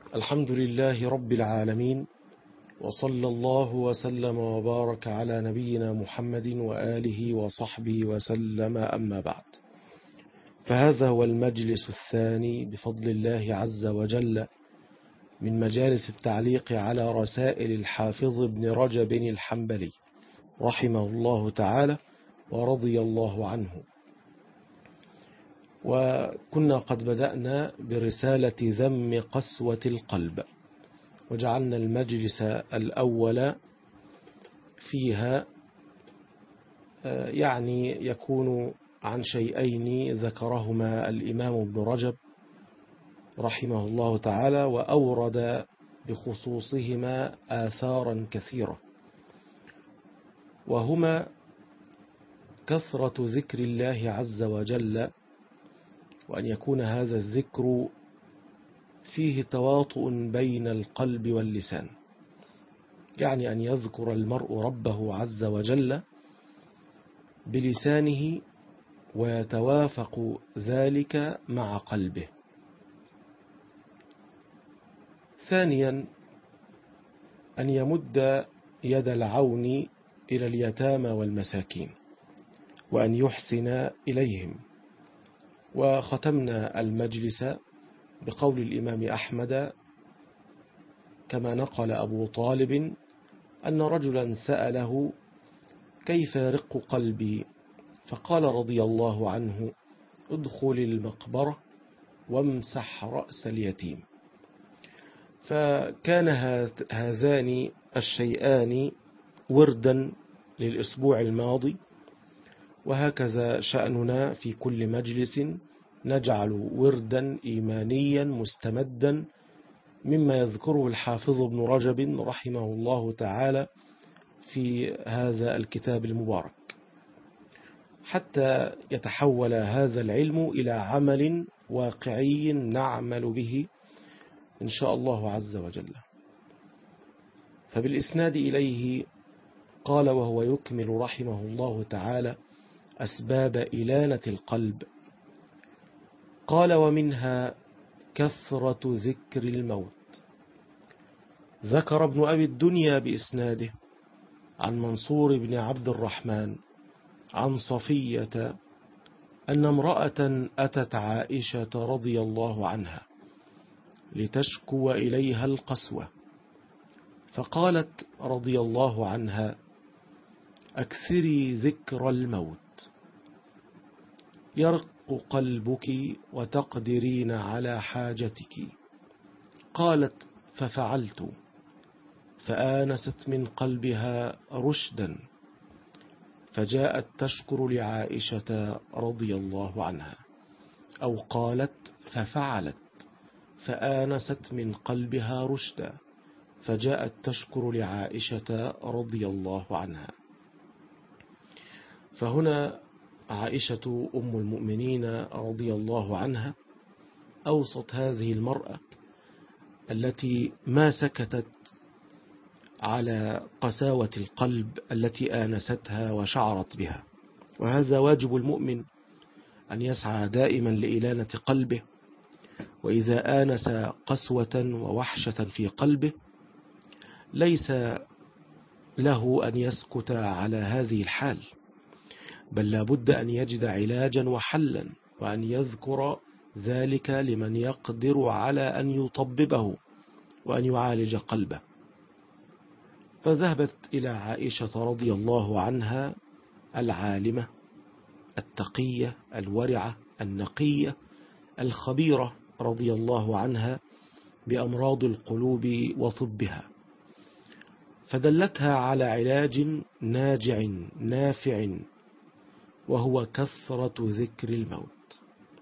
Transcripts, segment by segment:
الحمد لله رب العالمين، وصلى الله وسلم وبارك على نبينا محمد وآله وصحبه وسلم، أما بعد. فهذا هو المجلس الثاني بفضل الله عز وجل من مجالس التعليق على رسائل الحافظ ابن رجب الحنبلي رحمه الله تعالى ورضي الله عنه. وكنا قد بدأنا برسالة ذم قسوة القلب، وجعلنا المجلس الأول فيها يكون عن شيئين ذكرهما الإمام ابن رجب رحمه الله تعالى، وأورد بخصوصهما آثارا كثيرة، وهما كثرة ذكر الله عز وجل، وأن يكون هذا الذكر فيه تواطؤ بين القلب واللسان، يعني أن يذكر المرء ربه عز وجل بلسانه ويتوافق ذلك مع قلبه. ثانيا، أن يمد يد العون إلى اليتامى والمساكين وأن يحسن إليهم. وختمنا المجلس بقول الإمام أحمد كما نقل أبو طالب أن رجلا سأله: كيف يرق قلبي؟ فقال رضي الله عنه: ادخل المقبرة وامسح رأس اليتيم. فكان هذان الشيئان وردا للأسبوع الماضي، وهكذا شأننا في كل مجلس، نجعل وردا إيمانيا مستمدا مما يذكره الحافظ ابن رجب رحمه الله تعالى في هذا الكتاب المبارك، حتى يتحول هذا العلم إلى عمل واقعي نعمل به إن شاء الله عز وجل. فبالإسناد إليه قال وهو يكمل رحمه الله تعالى أسباب إلانة القلب، قال: ومنها كثرة ذكر الموت. ذكر ابن أبي الدنيا بإسناده عن منصور بن عبد الرحمن عن صفية أن امرأة أتت عائشة رضي الله عنها لتشكو إليها القسوة، فقالت رضي الله عنها: أكثري ذكر الموت يرق قلبك وتقدرين على حاجتك. قالت: ففعلت، فآنست من قلبها رشدا، فجاءت تشكر لعائشة رضي الله عنها. أو قالت: ففعلت، فآنست من قلبها رشدا، فجاءت تشكر لعائشة رضي الله عنها. فهنا عائشة أم المؤمنين رضي الله عنها أوصت هذه المرأة التي ما سكتت على قساوة القلب التي آنستها وشعرت بها. وهذا واجب المؤمن أن يسعى دائما لإلانة قلبه، وإذا آنس قسوة ووحشة في قلبه ليس له أن يسكت على هذه الحال، بل لابد أن يجد علاجا وحلا، وأن يذكر ذلك لمن يقدر على أن يطببه وأن يعالج قلبه. فذهبت إلى عائشة رضي الله عنها العالمة التقية الورعة النقية الخبيرة رضي الله عنها بأمراض القلوب وطبها، فدلتها على علاج ناجع نافع، وهو كثرة ذكر الموت.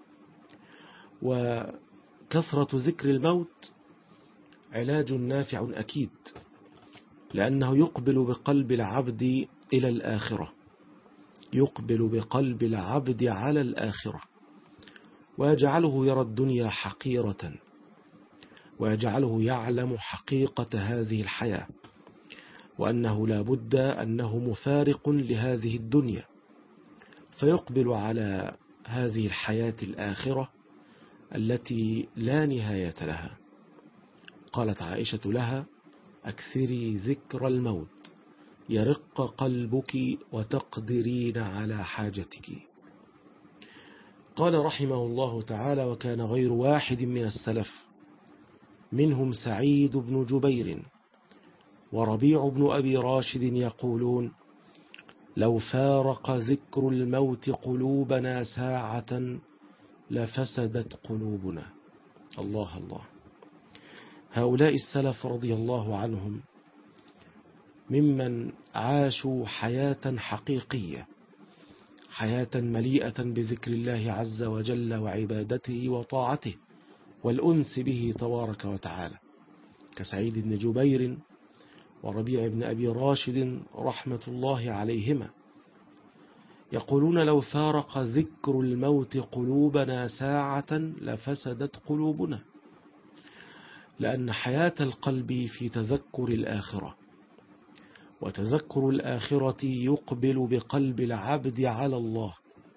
وكثرة ذكر الموت علاج نافع أكيد، لأنه يقبل بقلب العبد إلى الآخرة، يقبل بقلب العبد على الآخرة، ويجعله يرى الدنيا حقيرة، ويجعله يعلم حقيقة هذه الحياة، وأنه لا بد أنه مفارق لهذه الدنيا، فيقبل على هذه الحياة الآخرة التي لا نهاية لها. فقالت عائشة لها: أكثري ذكر الموت يرق قلبك وتقدرين على حاجتك. قال رحمه الله تعالى: وكان غير واحد من السلف منهم سعيد بن جبير وربيع بن أبي راشد يقولون: لو فارق ذكر الموت قلوبنا ساعة لفسدت قلوبنا. الله الله. هؤلاء السلف رضي الله عنهم ممن عاشوا حياة حقيقية، حياة مليئة بذكر الله عز وجل وعبادته وطاعته والأنس به تبارك وتعالى، كسعيد بن جبير وربيع بن أبي راشد رحمة الله عليهما، يقولون: لو فارق ذكر الموت قلوبنا ساعة لفسدت قلوبنا. لأن حياة القلب في تذكر الآخرة، وتذكر الآخرة يقبل بقلب العبد على الله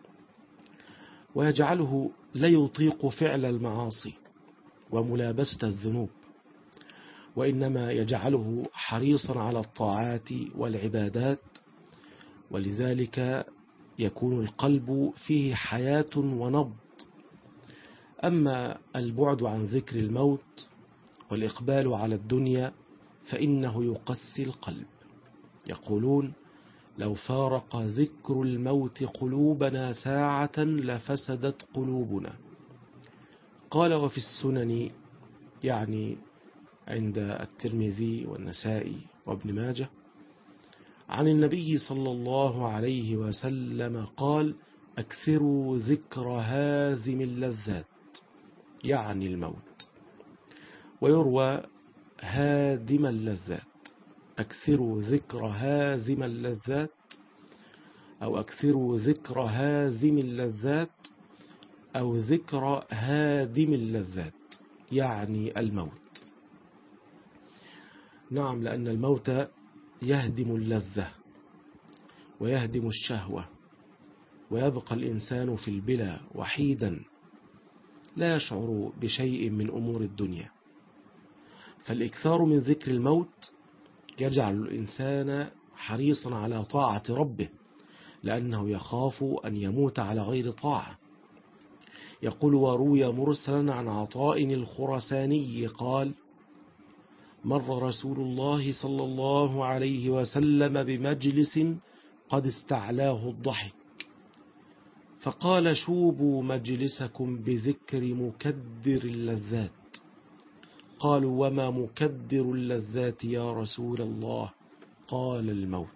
ويجعله لا يطيق فعل المعاصي وملابسة الذنوب، وإنما يجعله حريصا على الطاعات والعبادات، ولذلك يكون القلب فيه حياة ونبض. أما البعد عن ذكر الموت والإقبال على الدنيا فإنه يقسي القلب. يقولون: لو فارق ذكر الموت قلوبنا ساعة لفسدت قلوبنا. قال: وفي السنن، يعني عند الترمذي والنسائي وابن ماجه، عن النبي صلى الله عليه وسلم قال: أكثروا ذكر هازم اللذات، يعني الموت. ويروى هادم اللذات. أكثروا ذكر هازم اللذات، أو أكثروا ذكر هازم اللذات، أو ذكر هادم اللذات، يعني الموت. نعم، لأن الموت يهدم اللذة ويهدم الشهوة، ويبقى الإنسان في البلا وحيدا لا يشعر بشيء من أمور الدنيا. فالإكثار من ذكر الموت يجعل الإنسان حريصا على طاعة ربه، لأنه يخاف أن يموت على غير طاعة. يقول: وروي مرسلا عن عطاء الخرساني قال: مر رسول الله صلى الله عليه وسلم بمجلس قد استعلاه الضحك، فقال: شوبوا مجلسكم بذكر مكدر اللذات. قالوا: وما مكدر اللذات يا رسول الله؟ قال: الموت.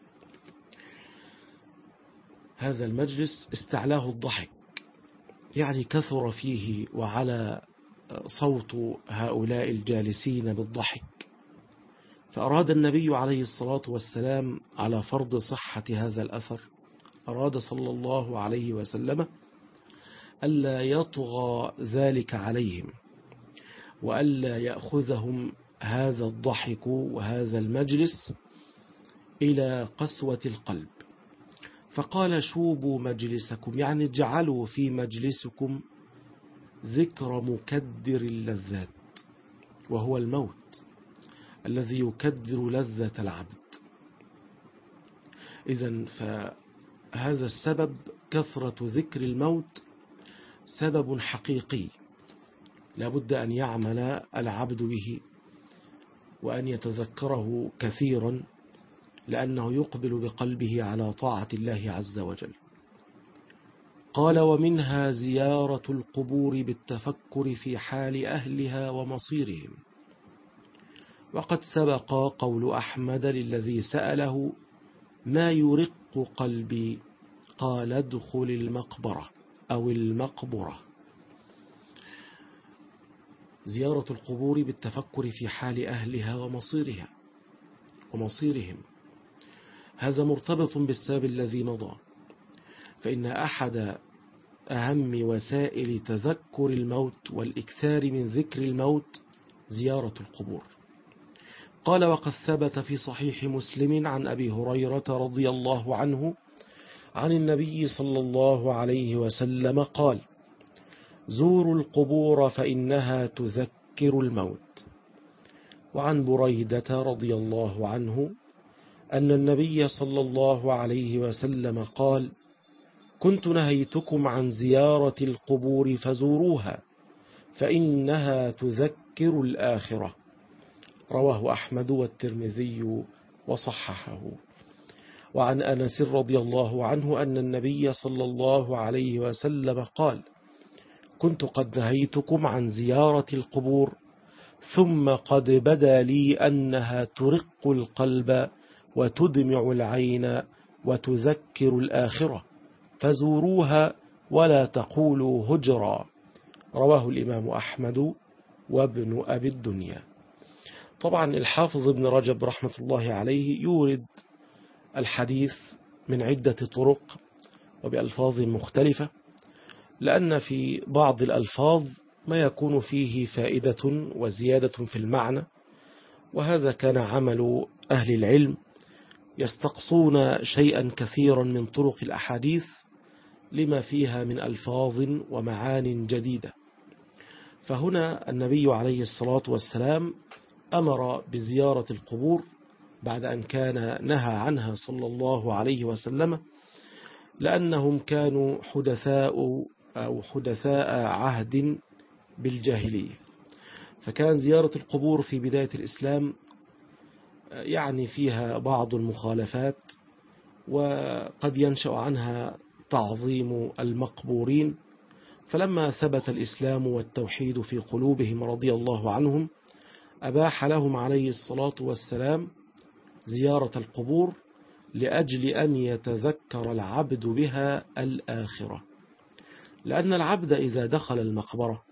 هذا المجلس استعلاه الضحك، يعني كثر فيه وعلى صوت هؤلاء الجالسين بالضحك. فأراد النبي عليه الصلاة والسلام على فرض صحة هذا الأثر، أراد صلى الله عليه وسلم ألا يطغى ذلك عليهم، وألا يأخذهم هذا الضحك وهذا المجلس إلى قسوة القلب. فقال: شوبوا مجلسكم، يعني اجعلوا في مجلسكم ذكر مكدر اللذات، وهو الموت الذي يكدر لذة العبد. إذن فهذا السبب، كثرة ذكر الموت، سبب حقيقي لابد أن يعمل العبد به وأن يتذكره كثيرا، لأنه يقبل بقلبه على طاعة الله عز وجل. قال: ومنها زيارة القبور بالتفكر في حال أهلها ومصيرهم. وقد سبق قول أحمد للذي سأله: ما يرق قلبي؟ قال: ادخل المقبرة أو المقبرة. زيارة القبور بالتفكر في حال أهلها ومصيرهم، هذا مرتبط بالسبب الذي مضى، فإن أحد أهم وسائل تذكر الموت والإكثار من ذكر الموت زيارة القبور. قال: وقد ثبت في صحيح مسلم عن أبي هريرة رضي الله عنه عن النبي صلى الله عليه وسلم قال: زوروا القبور فإنها تذكر الموت. وعن بريدة رضي الله عنه أن النبي صلى الله عليه وسلم قال: كنت نهيتكم عن زيارة القبور فزوروها فإنها تذكر الآخرة. رواه أحمد والترمذي وصححه. وعن أنس رضي الله عنه أن النبي صلى الله عليه وسلم قال: كنت قد نهيتكم عن زيارة القبور ثم قد بدا لي أنها ترق القلب وتدمع العين وتذكر الآخرة فزوروها ولا تقولوا هجرا. رواه الإمام أحمد وابن أبي الدنيا. طبعا الحافظ ابن رجب رحمة الله عليه يورد الحديث من عدة طرق وبألفاظ مختلفة، لأن في بعض الألفاظ ما يكون فيه فائدة وزيادة في المعنى، وهذا كان عمل أهل العلم، يستقصون شيئا كثيرا من طرق الأحاديث لما فيها من ألفاظ ومعان جديدة. فهنا النبي عليه الصلاة والسلام أمر بزيارة القبور بعد أن كان نهى عنها صلى الله عليه وسلم، لأنهم كانوا حدثاء عهد بالجاهلية، فكان زيارة القبور في بداية الإسلام يعني فيها بعض المخالفات، وقد ينشأ عنها تعظيم المقبورين. فلما ثبت الإسلام والتوحيد في قلوبهم رضي الله عنهم أباح لهم عليه الصلاة والسلام زيارة القبور لأجل أن يتذكر العبد بها الآخرة، لأن العبد إذا دخل المقبرة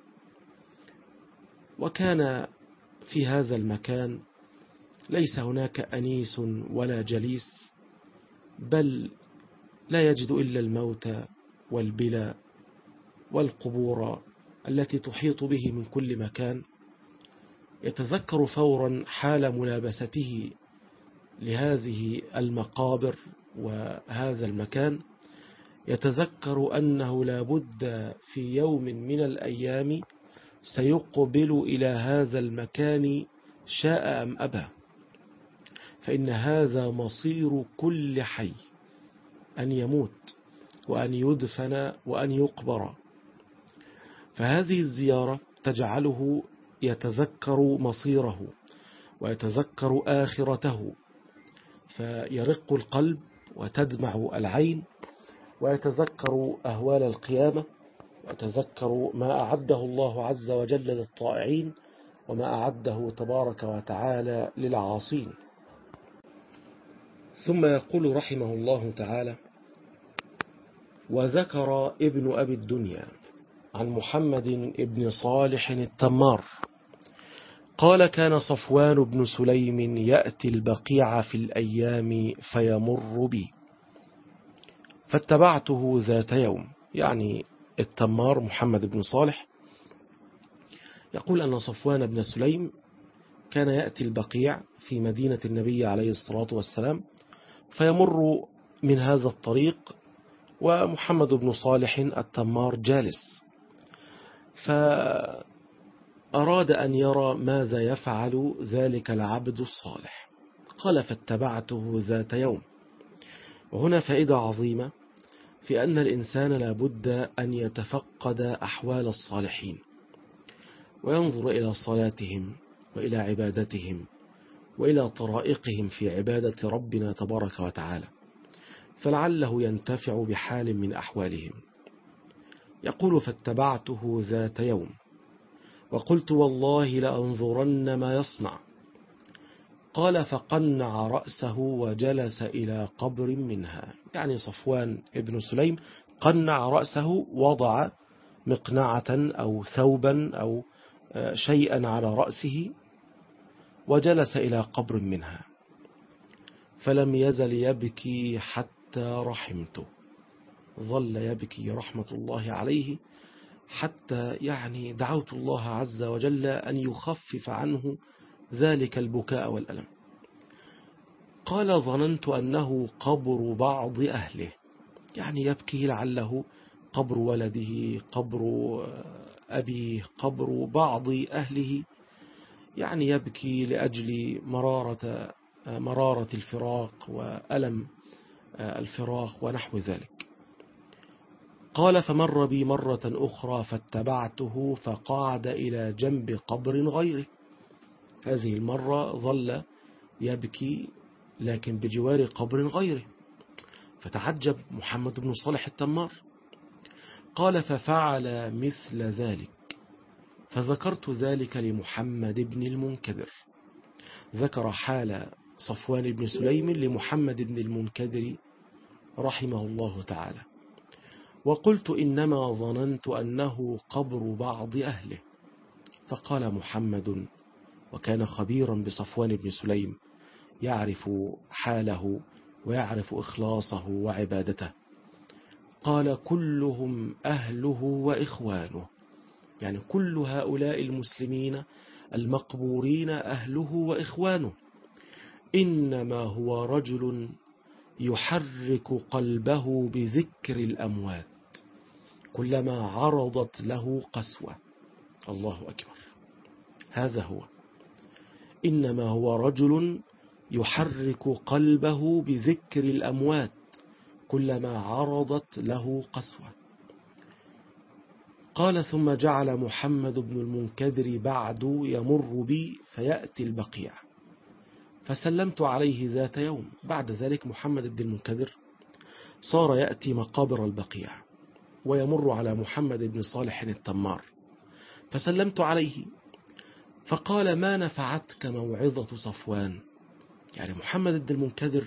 وكان في هذا المكان ليس هناك أنيس ولا جليس، بل لا يجد إلا الموت والبلى والقبور التي تحيط به من كل مكان، يتذكر فورا حال ملابسته لهذه المقابر وهذا المكان، يتذكر أنه لا بد في يوم من الأيام سيقبل إلى هذا المكان شاء أم أبى، فإن هذا مصير كل حي، أن يموت وأن يدفن وأن يقبر. فهذه الزيارة تجعله يتذكر مصيره ويتذكر آخرته، فيرق القلب وتدمع العين، ويتذكر أهوال القيامة، ويتذكر ما أعده الله عز وجل للطائعين وما أعده تبارك وتعالى للعاصين. ثم يقول رحمه الله تعالى: وذكر ابن أبي الدنيا عن محمد بن صالح التمار قال: كان صفوان بن سليم يأتي البقيع في الأيام فيمر بي فاتبعته ذات يوم. يعني التمار محمد بن صالح يقول أن صفوان بن سليم كان يأتي البقيع في مدينة النبي عليه الصلاة والسلام فيمر من هذا الطريق، ومحمد بن صالح التمار جالس، فأراد أن يرى ماذا يفعل ذلك العبد الصالح. قال: فاتبعته ذات يوم. وهنا فائدة عظيمة في أن الإنسان لا بد أن يتفقد أحوال الصالحين وينظر إلى صلاتهم وإلى عبادتهم وإلى طرائقهم في عبادة ربنا تبارك وتعالى، فلعله ينتفع بحال من أحوالهم. يقول: فاتبعته ذات يوم وقلت: والله لأنظرن ما يصنع. قال: فقنع رأسه وجلس إلى قبر منها. يعني صفوان ابن سليم قنع رأسه، وضع مقنعة أو ثوبا أو شيئا على رأسه وجلس إلى قبر منها، فلم يزل يبكي حتى رحمته. ظل يبكي رحمة الله عليه حتى يعني دعوت الله عز وجل أن يخفف عنه ذلك البكاء والألم. قال: ظننت أنه قبر بعض أهله، يعني يبكي لعله قبر ولده، قبر أبيه، قبر بعض أهله، يعني يبكي لأجل مرارة الفراق وألم الفراق ونحو ذلك. قال فمر بي مرة أخرى فاتبعته فقعد إلى جنب قبر غيره. هذه المرة ظل يبكي لكن بجوار قبر غيره، فتعجب محمد بن صالح التمار. قال ففعل مثل ذلك، فذكرت ذلك لمحمد بن المنكدر. ذكر حال صفوان بن سليم لمحمد بن المنكدر رحمه الله تعالى، وقلت إنما ظننت أنه قبر بعض أهله. فقال محمد، وكان خبيرا بصفوان بن سليم، يعرف حاله ويعرف إخلاصه وعبادته، قال كلهم أهله وإخوانه، يعني كل هؤلاء المسلمين المقبورين أهله وإخوانه، إنما هو رجل يحرك قلبه بذكر الأموات كلما عرضت له قسوة. الله أكبر. هذا هو، إنما هو رجل يحرك قلبه بذكر الأموات كلما عرضت له قسوة. قال ثم جعل محمد بن المنكدر بعد يمر بي فيأتي البقيع، فسلمت عليه ذات يوم. بعد ذلك محمد بن المنكدر صار يأتي مقابر البقيع ويمر على محمد بن صالح التمار، فسلمت عليه فقال ما نفعتك موعظة صفوان. يعني محمد بن المنكدر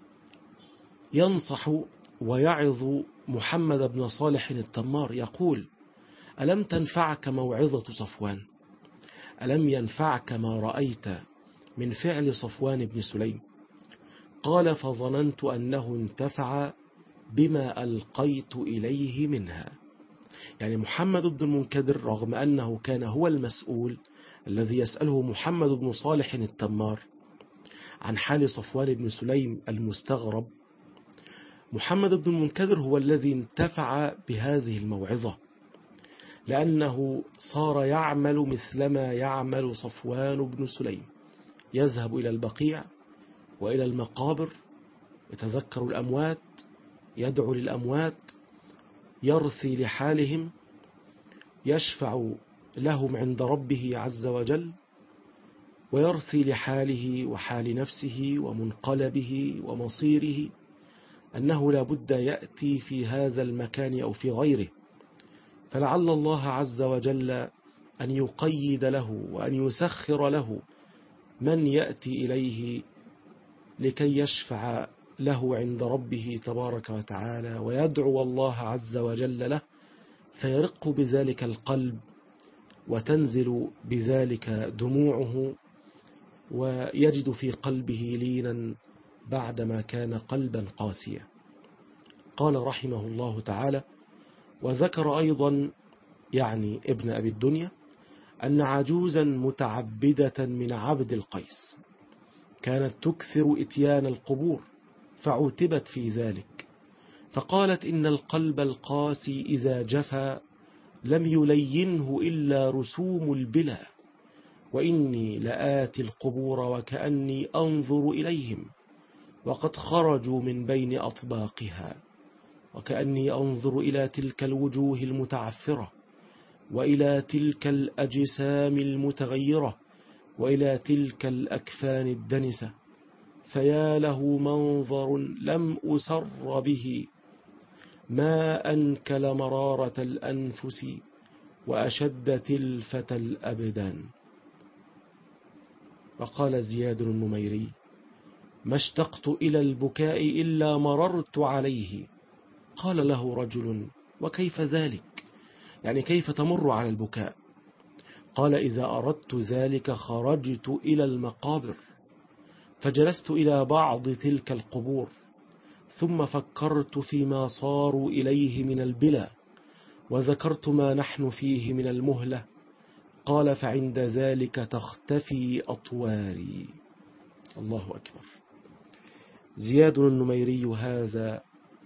ينصح ويعظ محمد بن صالح التمار، يقول ألم تنفعك موعظة صفوان؟ ألم ينفعك ما رأيت من فعل صفوان بن سليم؟ قال فظننت أنه انتفع بما ألقيت إليه منها. يعني محمد بن المنكدر رغم أنه كان هو المسؤول الذي يسأله محمد بن صالح التمار عن حال صفوان بن سليم المستغرب، محمد بن المنكدر هو الذي انتفع بهذه الموعظة، لأنه صار يعمل مثلما يعمل صفوان بن سليم، يذهب إلى البقيع وإلى المقابر، يتذكر الأموات، يدعو للأموات، يرثي لحالهم، يشفع لهم عند ربه عز وجل، ويرثي لحاله وحال نفسه ومنقلبه ومصيره أنه لا بد يأتي في هذا المكان أو في غيره، فلعل الله عز وجل أن يقيد له وأن يسخر له من يأتي إليه لكي يشفع له عند ربه تبارك وتعالى ويدعو الله عز وجل له، فيرق بذلك القلب وتنزل بذلك دموعه ويجد في قلبه لينا بعدما كان قلبا قاسيا. قال رحمه الله تعالى: وذكر أيضا يعني ابن أبي الدنيا أن عجوزا متعبدة من عبد القيس كانت تكثر إتيان القبور، فعتبت في ذلك، فقالت إن القلب القاسي إذا جفا لم يلينه إلا رسوم البلا، وإني لآتي القبور وكأني أنظر إليهم وقد خرجوا من بين أطباقها، وكأني أنظر إلى تلك الوجوه المتعفرة، وإلى تلك الأجسام المتغيرة، وإلى تلك الأكفان الدنسة، فيا له منظر لم أسر به، ما أنكل مرارة الأنفس وأشد تلفة الأبدان. وقال زياد النميري: ما اشتقت إلى البكاء إلا مررت عليه. قال له رجل: وكيف ذلك؟ يعني كيف تمر على البكاء؟ قال: إذا أردت ذلك خرجت إلى المقابر، فجلست إلى بعض تلك القبور، ثم فكرت فيما صاروا إليه من البلا، وذكرت ما نحن فيه من المهلة. قال: فعند ذلك تختفي أطواري. الله أكبر. زياد النميري هذا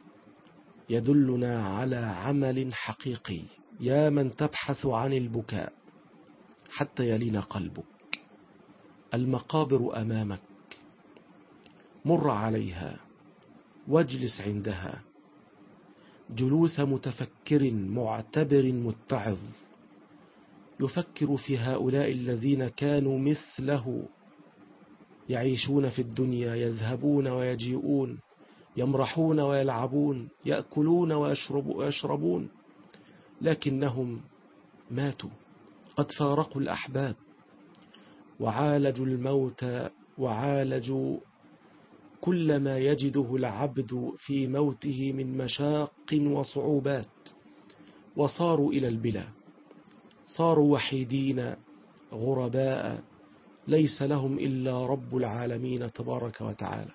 يدلنا على عمل حقيقي. يا من تبحث عن البكاء حتى يلين قلبك، المقابر أمامك، مر عليها واجلس عندها جلوس متفكر معتبر متعظ، يفكر في هؤلاء الذين كانوا مثله يعيشون في الدنيا، يذهبون ويجيئون، يمرحون ويلعبون، يأكلون ويشربون، لكنهم ماتوا، قد فارقوا الأحباب، وعالجوا الموت، وعالجوا كل ما يجده العبد في موته من مشاق وصعوبات، وصاروا إلى البلا، صاروا وحيدين غرباء، ليس لهم إلا رب العالمين تبارك وتعالى.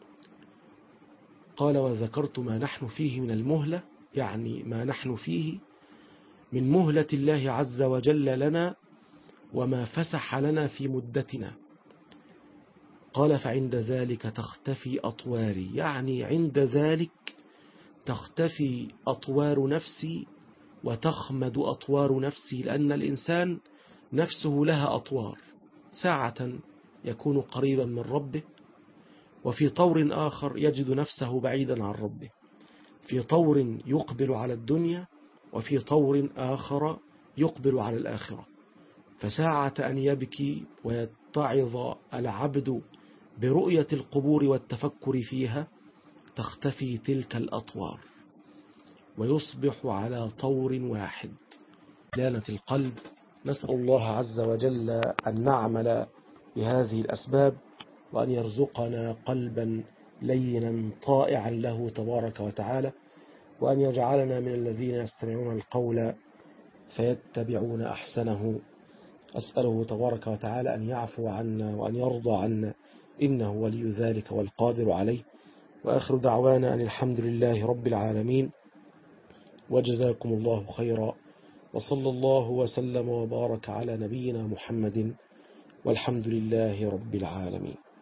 قال: وذكرت ما نحن فيه من المهلة، يعني ما نحن فيه من مهلة الله عز وجل لنا، وما فسح لنا في مدتنا. قال: فعند ذلك تختفي أطواري، يعني عند ذلك تختفي أطوار نفسي وتخمد أطوار نفسي، لأن الإنسان نفسه لها أطوار، ساعة يكون قريبا من ربه، وفي طور آخر يجد نفسه بعيدا عن ربه، في طور يقبل على الدنيا، وفي طور آخر يقبل على الآخرة. فساعة أن يبكي ويتعظ العبد برؤية القبور والتفكر فيها تختفي تلك الأطوار، ويصبح على طور واحد، لانة القلب. نسأل الله عز وجل أن نعمل بهذه الأسباب، وأن يرزقنا قلبا لينا طائعا له تبارك وتعالى، وأن يجعلنا من الذين يستمعون القول فيتبعون أحسنه. أسأله تبارك وتعالى أن يعفو عنا وأن يرضى عنا، إنه ولي ذلك والقادر عليه. وآخر دعوانا أن الحمد لله رب العالمين، وجزاكم الله خيرا، وصلى الله وسلم وبارك على نبينا محمد، والحمد لله رب العالمين.